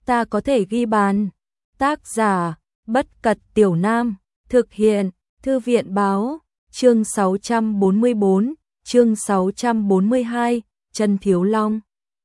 ta có thể ghi bàn. Tác giả, Bất Cật Tiểu Nam, thực hiện, Thư viện Báo, chương 644, chương 642, Chân Thiếu Long.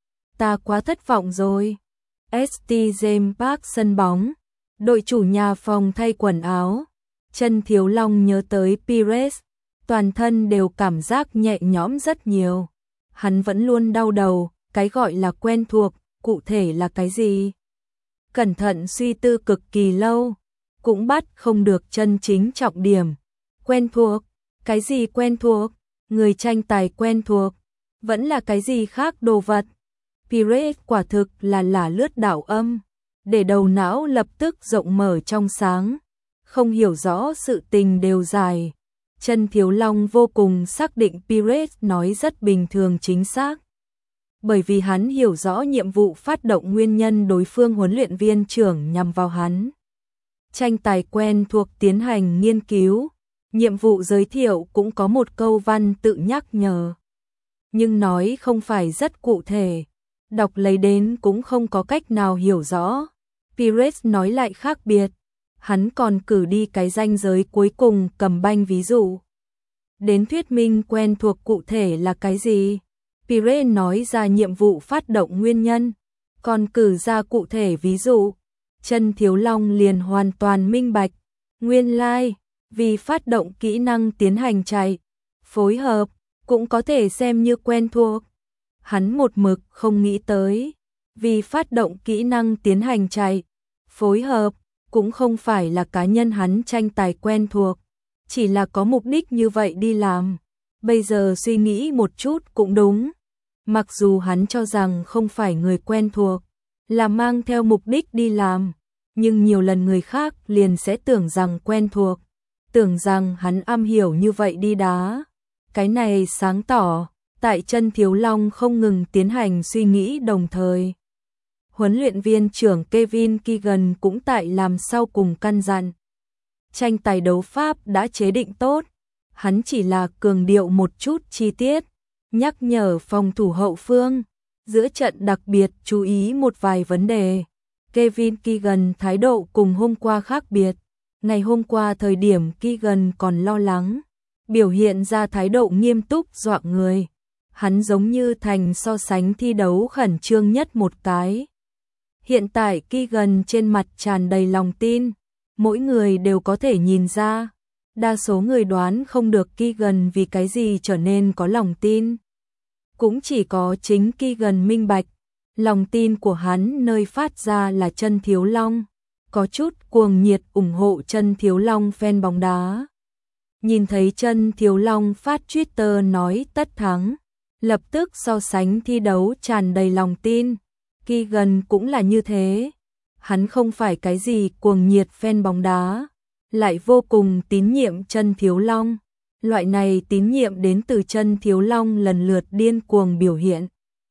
Ta quá thất vọng rồi. St. James Park sân bóng, đội chủ nhà phòng thay quần áo. Chân Thiếu Long nhớ tới Pires, toàn thân đều cảm giác nhẹ nhõm rất nhiều. Hắn vẫn luôn đau đầu, cái gọi là quen thuộc, cụ thể là cái gì? Cẩn thận suy tư cực kỳ lâu, cũng bắt không được chân chính trọng điểm. Quen thuộc, cái gì quen thuộc? Người tranh tài quen thuộc, vẫn là cái gì khác đồ vật? Pires quả thực là lả lướt đạo âm, để đầu não lập tức rộng mở trong sáng, không hiểu rõ sự tình đều dài. Chân Thiếu Long vô cùng xác định Pires nói rất bình thường chính xác. Bởi vì hắn hiểu rõ nhiệm vụ phát động nguyên nhân đối phương huấn luyện viên trưởng nhằm vào hắn. Tranh tài quen thuộc tiến hành nghiên cứu, nhiệm vụ giới thiệu cũng có một câu văn tự nhắc nhở. Nhưng nói không phải rất cụ thể, đọc lấy đến cũng không có cách nào hiểu rõ. Pires nói lại khác biệt, hắn còn cử đi cái ranh giới cuối cùng cầm banh ví dụ. Đến thuyết minh quen thuộc cụ thể là cái gì? Pires nói ra nhiệm vụ phát động nguyên nhân, còn cử ra cụ thể ví dụ. Chân Thiếu Long liền hoàn toàn minh bạch, nguyên lai, vì phát động kỹ năng tiến hành chạy, phối hợp, cũng có thể xem như quen thuộc. Hắn một mực không nghĩ tới, vì phát động kỹ năng tiến hành chạy, phối hợp, cũng không phải là cá nhân hắn tranh tài quen thuộc, chỉ là có mục đích như vậy đi làm. Bây giờ suy nghĩ một chút cũng đúng. Mặc dù hắn cho rằng không phải người quen thuộc, là mang theo mục đích đi làm, nhưng nhiều lần người khác liền sẽ tưởng rằng quen thuộc, tưởng rằng hắn am hiểu như vậy đi đá. Cái này sáng tỏ, tại Chân Thiếu Long không ngừng tiến hành suy nghĩ đồng thời. Huấn luyện viên trưởng Kevin Keegan cũng tại làm sau cùng căn dặn. Tranh tài đấu pháp đã chế định tốt, hắn chỉ là cường điệu một chút chi tiết, nhắc nhở phòng thủ hậu phương, giữa trận đặc biệt chú ý một vài vấn đề. Kevin Keegan thái độ cùng hôm qua khác biệt. Ngày hôm qua thời điểm Keegan còn lo lắng, biểu hiện ra thái độ nghiêm túc dọa người. Hắn giống như thành so sánh thi đấu khẩn trương nhất một cái. Hiện tại Keegan trên mặt tràn đầy lòng tin, mỗi người đều có thể nhìn ra. Đa số người đoán không được Keegan vì cái gì trở nên có lòng tin. Cũng chỉ có chính Keegan minh bạch, lòng tin của hắn nơi phát ra là Chân Thiếu Long, có chút cuồng nhiệt ủng hộ Chân Thiếu Long fan bóng đá. Nhìn thấy Chân Thiếu Long phát Twitter nói tất thắng, lập tức so sánh thi đấu tràn đầy lòng tin. Keegan cũng là như thế, hắn không phải cái gì cuồng nhiệt fan bóng đá, lại vô cùng tín nhiệm Chân Thiếu Long. Loại này tín nhiệm đến từ Chân Thiếu Long lần lượt điên cuồng biểu hiện.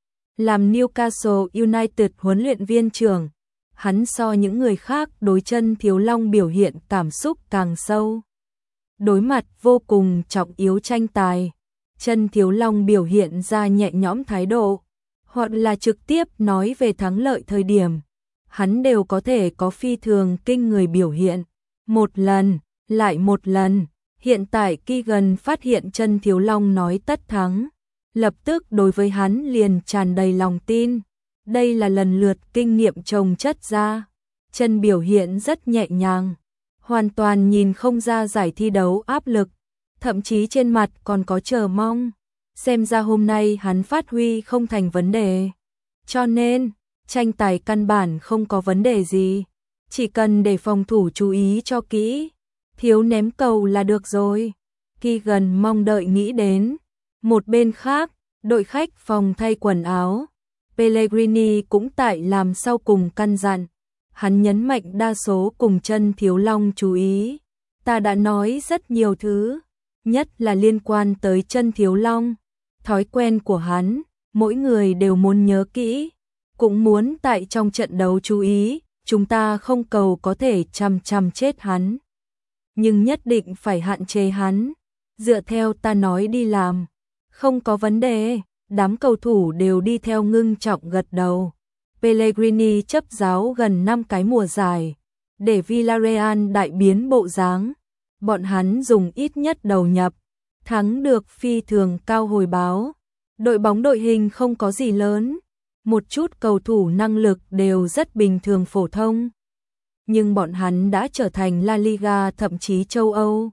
Làm Newcastle United huấn luyện viên trưởng, hắn so những người khác đối Chân Thiếu Long biểu hiện cảm xúc càng sâu. Đối mặt vô cùng trọng yếu tranh tài, Chân Thiếu Long biểu hiện ra nhẹ nhõm thái độ, hoặc là trực tiếp nói về thắng lợi thời điểm, hắn đều có thể có phi thường kinh người biểu hiện. Một lần, lại một lần, hiện tại Keegan phát hiện Chân Thiếu Long nói tất thắng, lập tức đối với hắn liền tràn đầy lòng tin. Đây là lần lượt kinh nghiệm chồng chất ra. Chân biểu hiện rất nhẹ nhàng, hoàn toàn nhìn không ra giải thi đấu áp lực, thậm chí trên mặt còn có chờ mong. Xem ra hôm nay hắn phát huy không thành vấn đề. Cho nên, tranh tài căn bản không có vấn đề gì. Chỉ cần để phòng thủ chú ý cho kỹ, thiếu ném cầu là được rồi. Keegan mong đợi nghĩ đến. Một bên khác, đội khách phòng thay quần áo, Pellegrini cũng tại làm sau cùng căn dặn. Hắn nhấn mạnh đa số cùng Chân Thiếu Long chú ý. Ta đã nói rất nhiều thứ, nhất là liên quan tới Chân Thiếu Long. Thói quen của hắn, mỗi người đều muốn nhớ kỹ, cũng muốn tại trong trận đấu chú ý. Chúng ta không cầu có thể chằm chết hắn, nhưng nhất định phải hạn chế hắn, dựa theo ta nói đi làm. Không có vấn đề, đám cầu thủ đều đi theo ngưng trọng gật đầu. Pellegrini chấp giáo gần 5 cái mùa giải, để Villarreal đại biến bộ dáng. Bọn hắn dùng ít nhất đầu nhập, thắng được phi thường cao hồi báo. Đội bóng đội hình không có gì lớn, một chút cầu thủ năng lực đều rất bình thường phổ thông. Nhưng bọn hắn đã trở thành La Liga thậm chí châu Âu.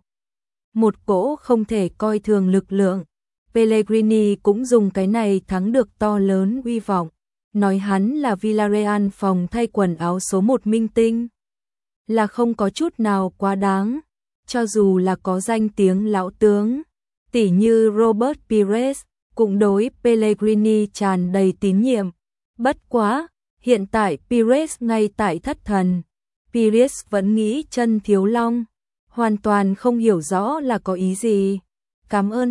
Một cỗ không thể coi thường lực lượng. Pellegrini cũng dùng cái này thắng được to lớn uy vọng. Nói hắn là Villarreal phòng thay quần áo số 1 minh tinh. Là không có chút nào quá đáng. Cho dù là có danh tiếng lão tướng, tỉ như Robert Pires, cũng đối Pellegrini tràn đầy tín nhiệm. Bất quá, hiện tại Pires ngay tại thất thần. Pires vẫn nghĩ chân thiếu long, hoàn toàn không hiểu rõ là có ý gì. Cảm ơn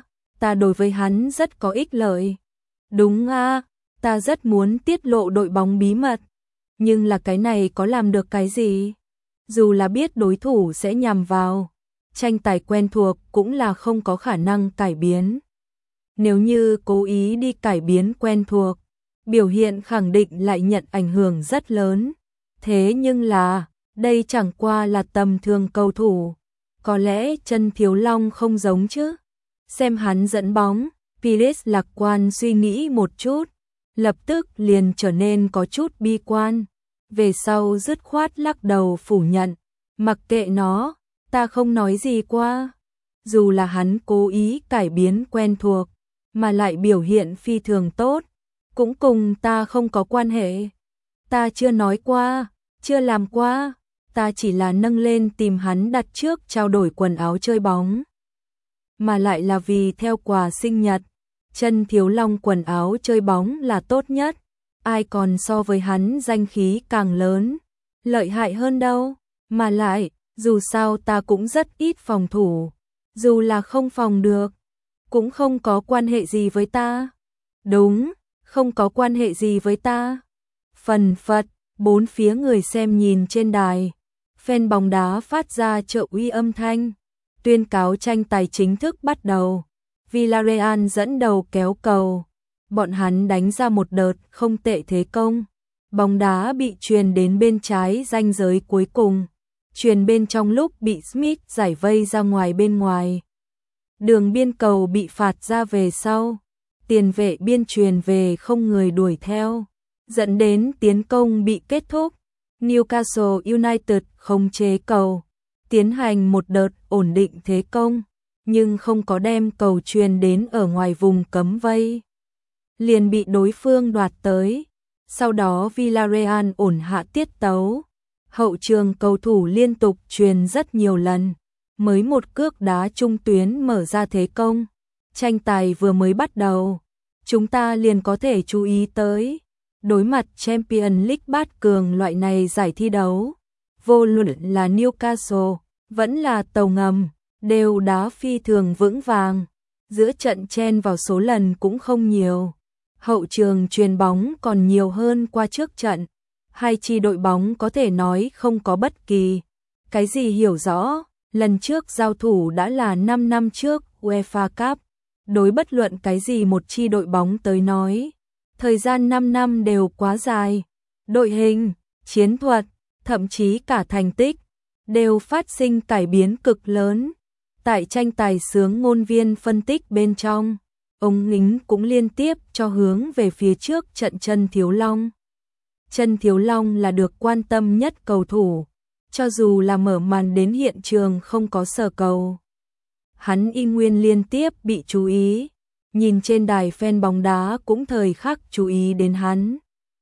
ta đối với hắn rất có ích lợi. Đúng a, ta rất muốn tiết lộ đội bóng bí mật, nhưng là cái này có làm được cái gì? Dù là biết đối thủ sẽ nhằm vào, tranh tài quen thuộc cũng là không có khả năng cải biến. Nếu như cố ý đi cải biến quen thuộc, biểu hiện khẳng định lại nhận ảnh hưởng rất lớn. Thế nhưng là, đây chẳng qua là tầm thường cầu thủ. Có lẽ chân thiếu long không giống chứ. Xem hắn dẫn bóng, Pires lạc quan suy nghĩ một chút, lập tức liền trở nên có chút bi quan. Về sau dứt khoát lắc đầu phủ nhận, mặc kệ nó, ta không nói gì qua. Dù là hắn cố ý cải biến quen thuộc, mà lại biểu hiện phi thường tốt, cũng cùng ta không có quan hệ. Ta chưa nói qua, chưa làm qua, ta chỉ là nâng lên tìm hắn đặt trước trao đổi quần áo chơi bóng. Mà lại là vì theo quà sinh nhật, chân thiếu long quần áo chơi bóng là tốt nhất. Ai còn so với hắn danh khí càng lớn, lợi hại hơn đâu. Mà lại, dù sao ta cũng rất ít phòng thủ, dù là không phòng được, cũng không có quan hệ gì với ta. Đúng, không có quan hệ gì với ta. Phần phật, bốn phía người xem nhìn trên đài, fan bóng đá phát ra trợ uy âm thanh, tuyên cáo tranh tài chính thức bắt đầu. Villarreal dẫn đầu kéo cầu, bọn hắn đánh ra một đợt không tệ thế công. Bóng đá bị truyền đến bên trái ranh giới cuối cùng, truyền bên trong lúc bị Smith giải vây ra ngoài bên ngoài. Đường biên cầu bị phạt ra về sau, tiền vệ biên truyền về không người đuổi theo, dẫn đến tiến công bị kết thúc. Newcastle United không chế cầu, tiến hành một đợt ổn định thế công, nhưng không có đem cầu truyền đến ở ngoài vùng cấm vây, liền bị đối phương đoạt tới. Sau đó Villarreal ổn hạ tiết tấu, hậu trường cầu thủ liên tục truyền rất nhiều lần, mới một cước đá trung tuyến mở ra thế công. Tranh tài vừa mới bắt đầu, chúng ta liền có thể chú ý tới, đối mặt Champions League bát cường loại này giải thi đấu, vô luận là Newcastle, vẫn là tàu ngầm, đều đá phi thường vững vàng, giữa trận chen vào số lần cũng không nhiều. Hậu trường truyền bóng còn nhiều hơn qua trước trận, hai chi đội bóng có thể nói không có bất kỳ cái gì hiểu rõ. Lần trước giao thủ đã là 5 năm trước UEFA Cup, đối bất luận cái gì một chi đội bóng tới nói, thời gian 5 năm đều quá dài. Đội hình, chiến thuật, thậm chí cả thành tích đều phát sinh cải biến cực lớn. Tại tranh tài sướng ngôn viên phân tích bên trong, ông Nính cũng liên tiếp cho hướng về phía trước trận chân thiếu long. Chân thiếu long là được quan tâm nhất cầu thủ, cho dù là mở màn đến hiện trường không có sờ cầu, hắn y nguyên liên tiếp bị chú ý. Nhìn trên đài fan bóng đá cũng thời khắc chú ý đến hắn.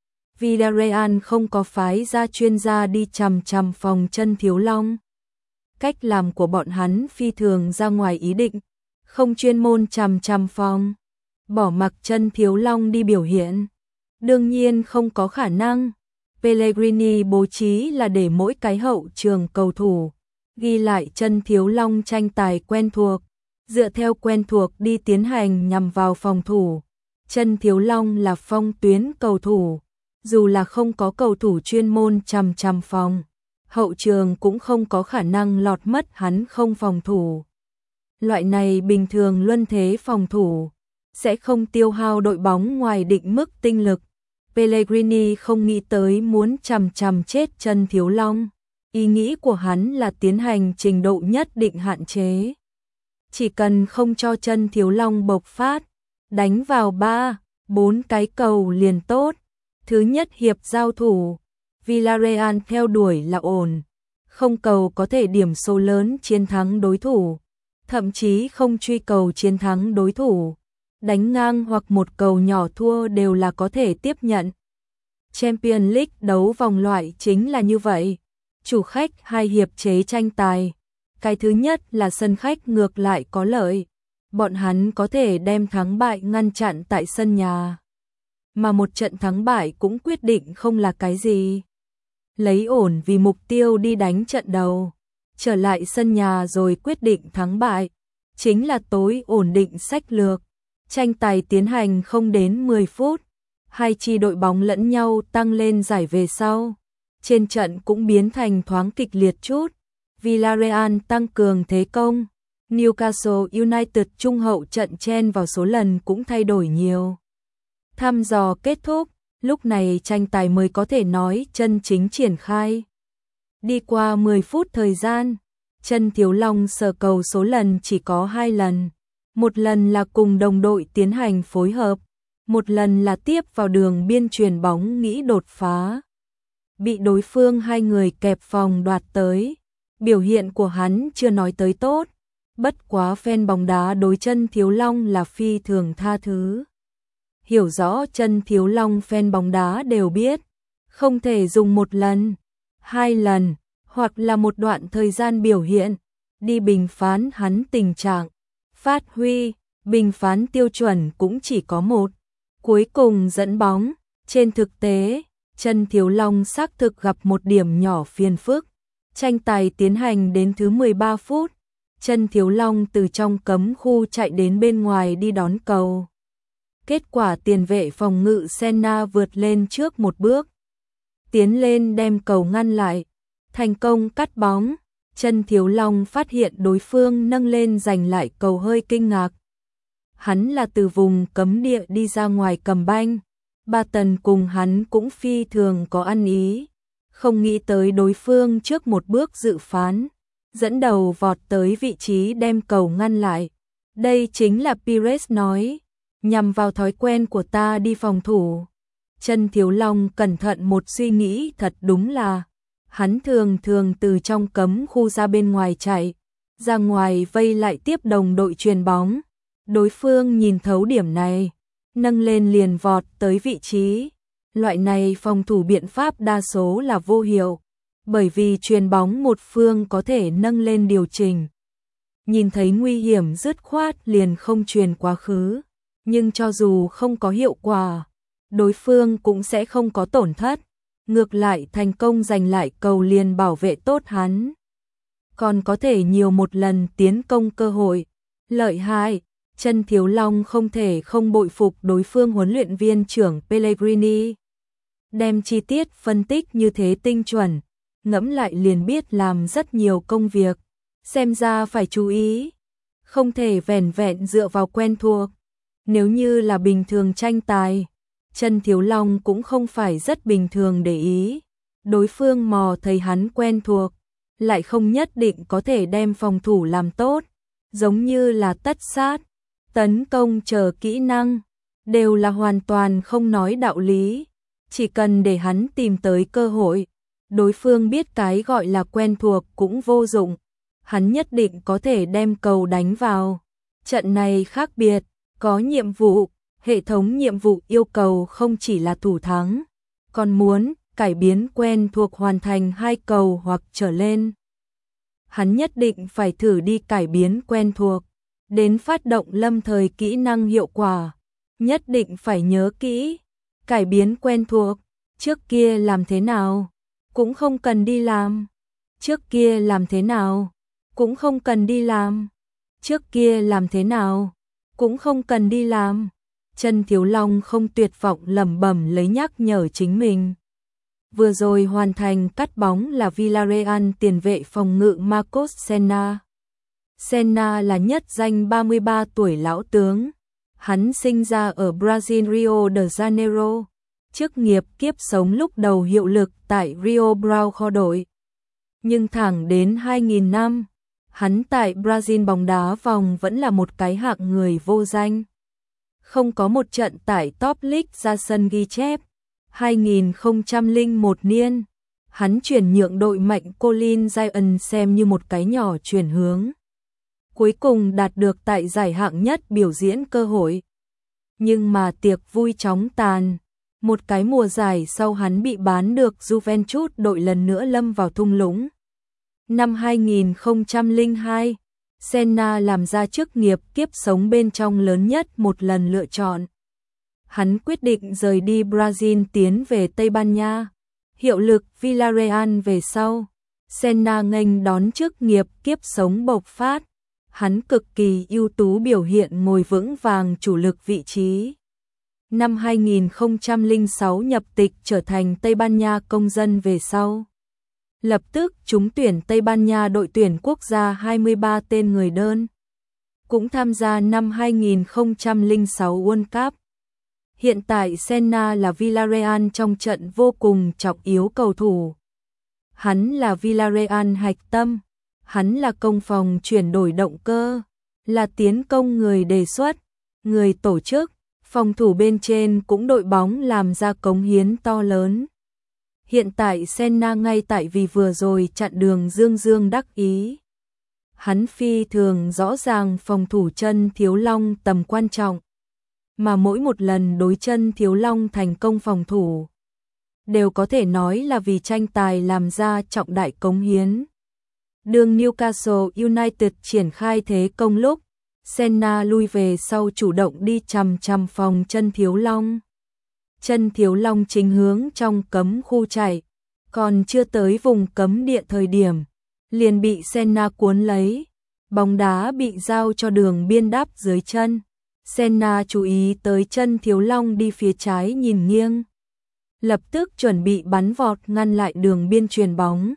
Villarreal không có phái ra chuyên gia đi chằm chằm phòng chân thiếu long. Cách làm của bọn hắn phi thường ra ngoài ý định, không chuyên môn chằm chằm phòng, bỏ mặc chân thiếu long đi biểu hiện. Đương nhiên không có khả năng. Pellegrini bố trí là để mỗi cái hậu trường cầu thủ ghi lại chân thiếu long tranh tài quen thuộc, dựa theo quen thuộc đi tiến hành nhằm vào phòng thủ. Chân thiếu long là phong tuyến cầu thủ, dù là không có cầu thủ chuyên môn chằm chằm phòng, hậu trường cũng không có khả năng lọt mất hắn không phòng thủ. Loại này bình thường luân thế phòng thủ sẽ không tiêu hao đội bóng ngoài định mức tinh lực. Pellegrini không nghĩ tới muốn chằm chết Chân Thiếu Long. Ý nghĩ của hắn là tiến hành trình độ nhất định hạn chế. Chỉ cần không cho Chân Thiếu Long bộc phát, đánh vào 3-4 cái cầu liền tốt. Thứ nhất hiệp giao thủ, Villarreal theo đuổi là ổn, không cầu có thể điểm số lớn chiến thắng đối thủ, thậm chí không truy cầu chiến thắng đối thủ, đánh ngang hoặc một cầu nhỏ thua đều là có thể tiếp nhận. Champions League đấu vòng loại chính là như vậy, chủ khách hai hiệp chế tranh tài. Cái thứ nhất là sân khách ngược lại có lợi, bọn hắn có thể đem thắng bại ngăn chặn tại sân nhà. Mà một trận thắng bại cũng quyết định không là cái gì. Lấy ổn vì mục tiêu đi đánh trận đầu, trở lại sân nhà rồi quyết định thắng bại, chính là tối ổn định sách lược. Tranh tài tiến hành không đến 10 phút, hai chi đội bóng lẫn nhau tăng lên giải về sau. Trên trận cũng biến thành thoáng kịch liệt chút. Villarreal tăng cường thế công, Newcastle United trung hậu trận chen vào số lần cũng thay đổi nhiều. Thăm dò kết thúc, lúc này tranh tài mới có thể nói chân chính triển khai. Đi qua 10 phút thời gian, Chân Thiếu Long sờ cầu số lần chỉ có 2 lần. Một lần là cùng đồng đội tiến hành phối hợp, một lần là tiếp vào đường biên chuyền bóng nghĩ đột phá. Bị đối phương hai người kẹp phòng đoạt tới. Biểu hiện của hắn chưa nói tới tốt, bất quá fan bóng đá đối Chân Thiếu Long là phi thường tha thứ. Hiểu rõ Chân Thiếu Long fan bóng đá đều biết, không thể dùng một lần, 2 lần, hoặc là một đoạn thời gian biểu hiện, đi bình phán hắn tình trạng. Phát huy, bình phán tiêu chuẩn cũng chỉ có một. Cuối cùng dẫn bóng, trên thực tế, Chân Thiếu Long xác thực gặp một điểm nhỏ phiền phức. Tranh tài tiến hành đến thứ 13 phút, Chân Thiếu Long từ trong cấm khu chạy đến bên ngoài đi đón cầu. Kết quả tiền vệ phòng ngự Senna vượt lên trước một bước, tiến lên đem cầu ngăn lại, thành công cắt bóng. Chân Thiếu Long phát hiện đối phương nâng lên giành lại cầu hơi kinh ngạc. Hắn là từ vùng cấm địa đi ra ngoài cầm banh, Barton cùng hắn cũng phi thường có ăn ý. Không nghĩ tới đối phương trước một bước dự phán, dẫn đầu vọt tới vị trí đem cầu ngăn lại. Đây chính là Pires nói, nhằm vào thói quen của ta đi phòng thủ. Chân Thiếu Long cẩn thận một suy nghĩ thật đúng là, hắn thường từ trong cấm khu ra bên ngoài chạy, ra ngoài vây lại tiếp đồng đội chuyền bóng. Đối phương nhìn thấu điểm này, nâng lên liền vọt tới vị trí. Loại này phòng thủ biện pháp đa số là vô hiệu, bởi vì chuyền bóng một phương có thể nâng lên điều chỉnh. Nhìn thấy nguy hiểm dứt khoát liền không chuyền quá khứ, nhưng cho dù không có hiệu quả, đối phương cũng sẽ không có tổn thất, ngược lại thành công giành lại cầu liền bảo vệ tốt hắn. Còn có thể nhiều một lần tiến công cơ hội, lợi hại. Chân Thiếu Long không thể không bội phục đối phương huấn luyện viên trưởng Pellegrini. Đem chi tiết phân tích như thế tinh chuẩn, ngẫm lại liền biết làm rất nhiều công việc, xem ra phải chú ý, không thể vẻn vẹn dựa vào quen thuộc. Nếu như là bình thường tranh tài, Chân Thiếu Long cũng không phải rất bình thường để ý, đối phương mò thấy hắn quen thuộc, lại không nhất định có thể đem phòng thủ làm tốt, giống như là tất sát, tấn công chờ kỹ năng, đều là hoàn toàn không nói đạo lý. Chỉ cần để hắn tìm tới cơ hội, đối phương biết cái gọi là quen thuộc cũng vô dụng, hắn nhất định có thể đem cầu đánh vào. Trận này khác biệt, có nhiệm vụ, hệ thống nhiệm vụ yêu cầu không chỉ là thủ thắng, còn muốn cải biến quen thuộc hoàn thành 2 cầu hoặc trở lên. Hắn nhất định phải thử đi cải biến quen thuộc, đến phát động lâm thời kỹ năng hiệu quả, nhất định phải nhớ kỹ, cải biến quen thuộc, trước kia làm thế nào, cũng không cần đi làm, trước kia làm thế nào, cũng không cần đi làm, trước kia làm thế nào, cũng không cần đi làm. Chân Thiếu Long không tuyệt vọng lẩm bẩm lấy nhắc nhở chính mình. Vừa rồi hoàn thành cắt bóng là Villarreal tiền vệ phòng ngự Marcos Senna. Senna là nhất danh 33 tuổi lão tướng. Hắn sinh ra ở Brazil Rio de Janeiro, chức nghiệp kiếp sống lúc đầu hiệu lực tại Rio Bravo kho đội. Nhưng thẳng đến 2000 năm, hắn tại Brazil bóng đá vòng vẫn là một cái hạng người vô danh. Không có một trận tại Top League ra sân ghi chép. 2001 niên, hắn chuyển nhượng đội mạnh Colin Giant xem như một cái nhỏ chuyển hướng. Cuối cùng đạt được tại giải hạng nhất biểu diễn cơ hội. Nhưng mà tiệc vui chóng tàn. Một cái mùa giải sau hắn bị bán được Juventus đội lần nữa lâm vào thung lũng. Năm 2002, Senna làm ra chức nghiệp kiếp sống bên trong lớn nhất một lần lựa chọn. Hắn quyết định rời đi Brazil tiến về Tây Ban Nha, hiệu lực Villarreal về sau. Senna nghênh đón chức nghiệp kiếp sống bộc phát. Hắn cực kỳ ưu tú biểu hiện ngồi vững vàng chủ lực vị trí. Năm 2006 nhập tịch trở thành Tây Ban Nha công dân về sau. Lập tức trúng tuyển Tây Ban Nha đội tuyển quốc gia 23 tên người đơn. Cũng tham gia năm 2006 World Cup. Hiện tại Senna là Villarreal trong trận vô cùng trọng yếu cầu thủ. Hắn là Villarreal hạch tâm. Hắn là công phòng chuyển đổi động cơ. Là tiến công người đề xuất, người tổ chức. Phòng thủ bên trên cũng đội bóng làm ra cống hiến to lớn. Hiện tại Senna ngay tại vì vừa rồi chặn đường dương đắc ý. Hắn phi thường rõ ràng phòng thủ chân Thiếu Long tầm quan trọng. Mà mỗi một lần đối chân Thiếu Long thành công phòng thủ, đều có thể nói là vì tranh tài làm ra trọng đại cống hiến. Đường Newcastle United triển khai thế công lúc, Senna lui về sau chủ động đi chằm phòng chân Thiếu Long. Chân Thiếu Long chính hướng trong cấm khu chạy, còn chưa tới vùng cấm địa thời điểm, liền bị Senna cuốn lấy. Bóng đá bị giao cho đường biên đáp dưới chân. Senna chú ý tới chân Thiếu Long đi phía trái nhìn nghiêng. Lập tức chuẩn bị bắn vọt ngăn lại đường biên chuyền bóng.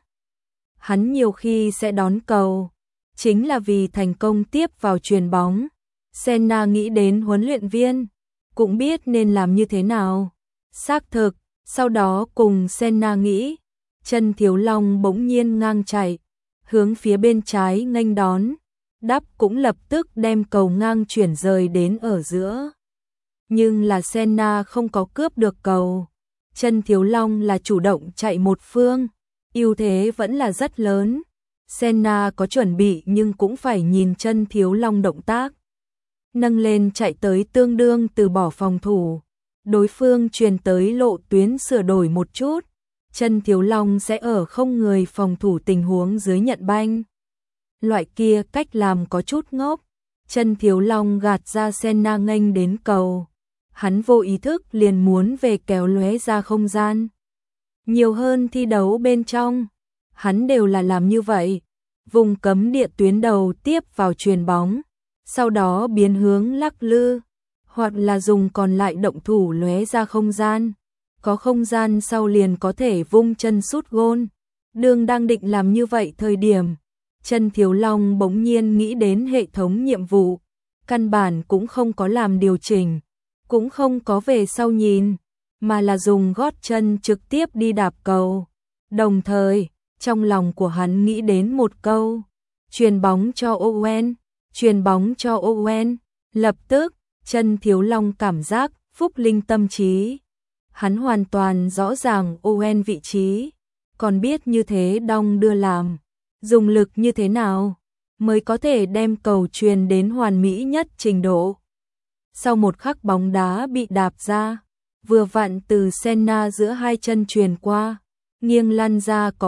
Hắn nhiều khi sẽ đón cầu. Chính là vì thành công tiếp vào chuyền bóng. Senna nghĩ đến huấn luyện viên, cũng biết nên làm như thế nào. Xác thực, sau đó cùng Senna nghĩ, chân Thiếu Long bỗng nhiên ngang chạy, hướng phía bên trái nghênh đón. Đắp cũng lập tức đem cầu ngang chuyển rời đến ở giữa. Nhưng là Senna không có cướp được cầu. Chân Thiếu Long là chủ động chạy một phương, ưu thế vẫn là rất lớn. Senna có chuẩn bị nhưng cũng phải nhìn chân Thiếu Long động tác. Nâng lên chạy tới tương đương từ bỏ phòng thủ. Đối phương truyền tới lộ tuyến sửa đổi một chút. Chân Thiếu Long sẽ ở không người phòng thủ tình huống dưới nhận banh. Loại kia cách làm có chút ngốc. Chân Thiếu Long gạt ra Senna nghênh đến cầu. Hắn vô ý thức liền muốn về kéo lóe ra không gian. Nhiều hơn thi đấu bên trong. Hắn đều là làm như vậy. Vùng cấm địa tuyến đầu tiếp vào chuyền bóng. Sau đó biến hướng lắc lư. Hoặc là dùng còn lại động thủ lóe ra không gian. Có không gian sau liền có thể vung chân sút gôn. Đường đang định làm như vậy thời điểm. Chân Thiếu Long bỗng nhiên nghĩ đến hệ thống nhiệm vụ. Căn bản cũng không có làm điều chỉnh. Cũng không có về sau nhìn. Mà là dùng gót chân trực tiếp đi đạp cầu. Đồng thời, trong lòng của hắn nghĩ đến một câu. Chuyền bóng cho Owen. Chuyền bóng cho Owen. Lập tức, chân Thiếu Long cảm giác phúc linh tâm trí. Hắn hoàn toàn rõ ràng Owen vị trí. Còn biết như thế đong đưa làm. Dùng lực như thế nào mới có thể đem cầu truyền đến hoàn mỹ nhất trình độ. Sau một khắc bóng đá bị đạp ra, vừa vặn từ Senna giữa hai chân truyền qua, nghiêng lăn ra có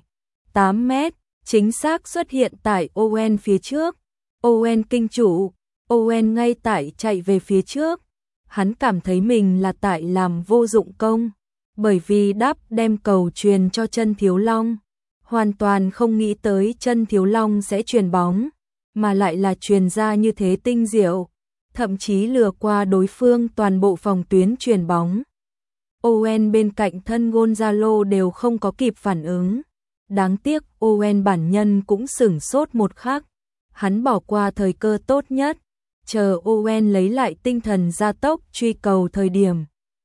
7-8 mét, chính xác xuất hiện tại Owen phía trước. Owen kinh chủ, Owen ngay tại chạy về phía trước. Hắn cảm thấy mình là tại làm vô dụng công, bởi vì đáp đem cầu truyền cho chân Thiếu Long. Hoàn toàn không nghĩ tới chân Thiếu Long sẽ truyền bóng, mà lại là truyền ra như thế tinh diệu, thậm chí lừa qua đối phương toàn bộ phòng tuyến truyền bóng. Owen bên cạnh thân Gonzalo đều không có kịp phản ứng. Đáng tiếc Owen bản nhân cũng sửng sốt một khắc. Hắn bỏ qua thời cơ tốt nhất, chờ Owen lấy lại tinh thần gia tốc truy cầu thời điểm.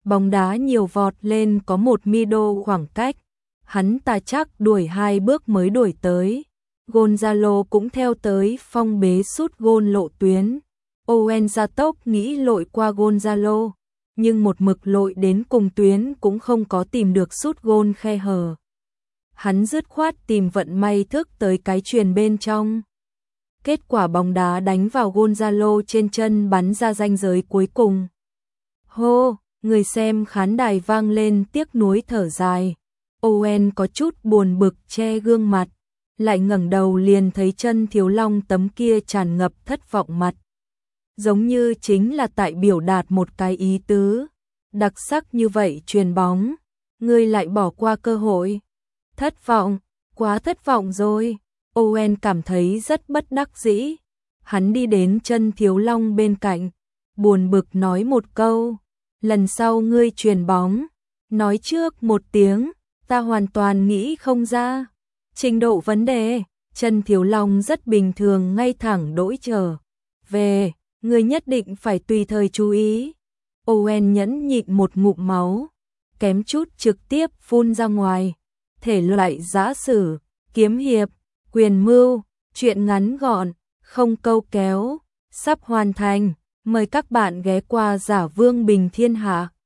bóng đá nhiều vọt lên có 1 m khoảng cách, hắn ta chắc đuổi 2 bước mới đuổi tới. Gonzalo cũng theo tới phong bế sút gôn lộ tuyến. Owen ra tốc nghĩ lội qua Gonzalo, nhưng một mực lội đến cùng tuyến cũng không có tìm được sút gôn khe hở. Hắn dứt khoát tìm vận may thức tới cái chuyền bên trong. Kết quả bóng đá đánh vào Gonzalo trên chân bắn ra ranh giới cuối cùng. Hô, người xem khán đài vang lên tiếc nuối thở dài. Owen có chút buồn bực che gương mặt, lại ngẩng đầu liền thấy chân Thiếu Long tấm kia tràn ngập thất vọng mặt. Giống như chính là tại biểu đạt một cái ý tứ. Đặc sắc như vậy chuyền bóng, ngươi lại bỏ qua cơ hội. Thất vọng, quá thất vọng rồi. Owen cảm thấy rất bất đắc dĩ. Hắn đi đến chân Thiếu Long bên cạnh, buồn bực nói một câu. Lần sau ngươi chuyền bóng, nói trước một tiếng, ta hoàn toàn nghĩ không ra. Trình độ vấn đề, chân Thiếu Long rất bình thường ngay thẳng đỗi trở về, ngươi nhất định phải tùy thời chú ý. Owen nhẫn nhịn một ngụm máu, kém chút trực tiếp phun ra ngoài. Thể loại giã sử, kiếm hiệp, quyền mưu, truyện ngắn gọn, không câu kéo, sắp hoàn thành. Mời các bạn ghé qua Giả Vương Bình Thiên Hạ.